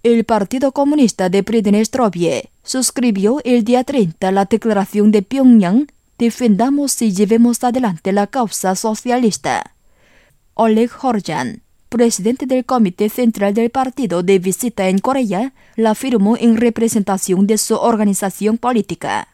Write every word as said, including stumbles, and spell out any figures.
El Partido Comunista de Pridnestrovia suscribió el día treinta la declaración de Pyongyang «Defendamos y llevemos adelante la causa socialista». Oleg Horjan, presidente del Comité Central del Partido de visita en Corea, la firmó en representación de su organización política.